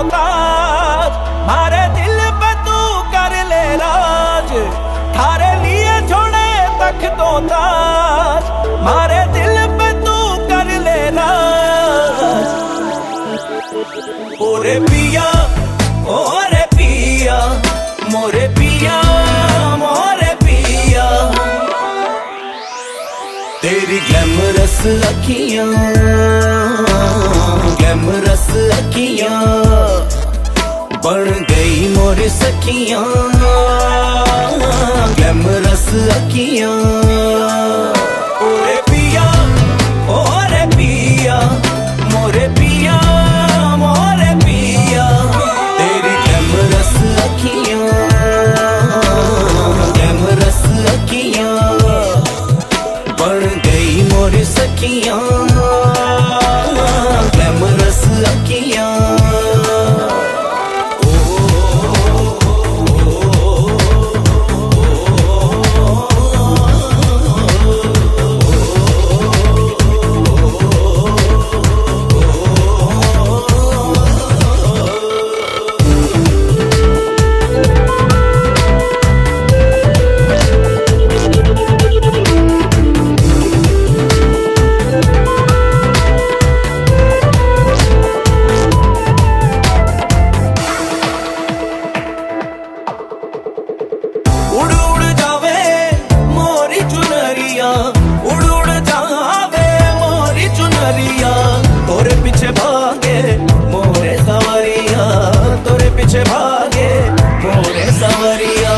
ताज, मारे दिल पे तू कर ले राज, थारे लिए छोड़े तक तो ताज, मारे दिल पे तू कर ले राज। ओरे पिया ओरे पिया मोरे पिया मोरे पिया, तेरी ग्लैमरस अखियां ग्लैमरस अखियां बन गई मोरी सखियां, ग्लैमरस अखियां। ओरे पिया ओरे पिया मोरे पिया मोरे पिया, तेरी ग्लैमरस अखियां ग्लैमरस अखियां बन गई मोरी सखियां, ग्लैमरस अखियां। उड़ उड़ जावे मोरी चुनरिया, उड़ उड़ जावे मोरी चुनरिया, तोरे पीछे भागे मोरे सवरिया, तोरे पीछे भागे मोरे सवरिया।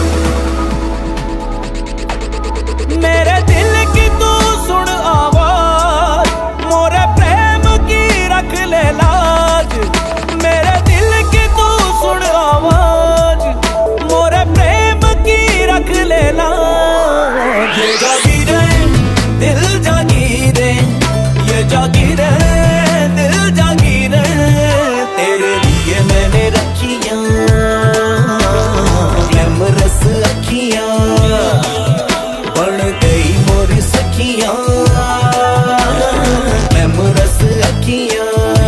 मेरे दिल की तू सुन आवाज, मोरे प्रेम की रख ले लाज, मेरे दिल की तू सुन आवाज, मोरे प्रेम की रख ले लाज। ये जागीरे दिल जागीरे, ये जागीरे दिल जागीरे, तेरे लिए मैंने रखियां ग्लैमरस अखियां बन गई मोरी सखियां, ग्लैमरस अखियां।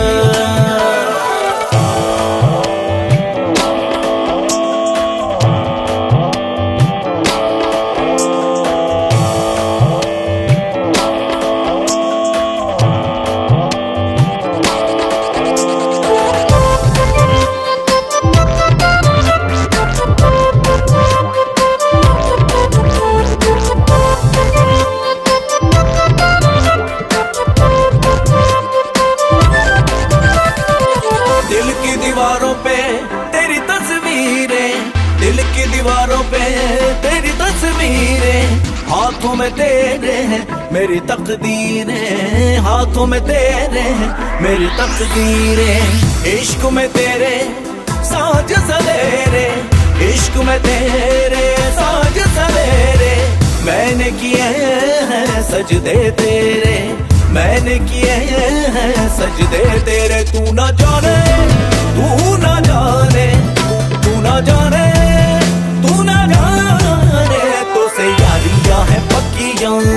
दिल की दीवारों पे तेरी तस्वीरें, दिल की दीवारों पे तेरी तस्वीरें, हाथों में तेरे हैं मेरी तकदीरें, हाथों में तेरे हैं मेरी तकदीरें। इश्क में तेरे साज सवेरे, इश्क में तेरे साज सवेरे, मैंने किए हैं सजदे तेरे, मैंने किए हैं सजदे तेरे। तू ना जाने तू ना जाने तू ना जाने तू ना जाने, तो से यारियां हैं पक्कियां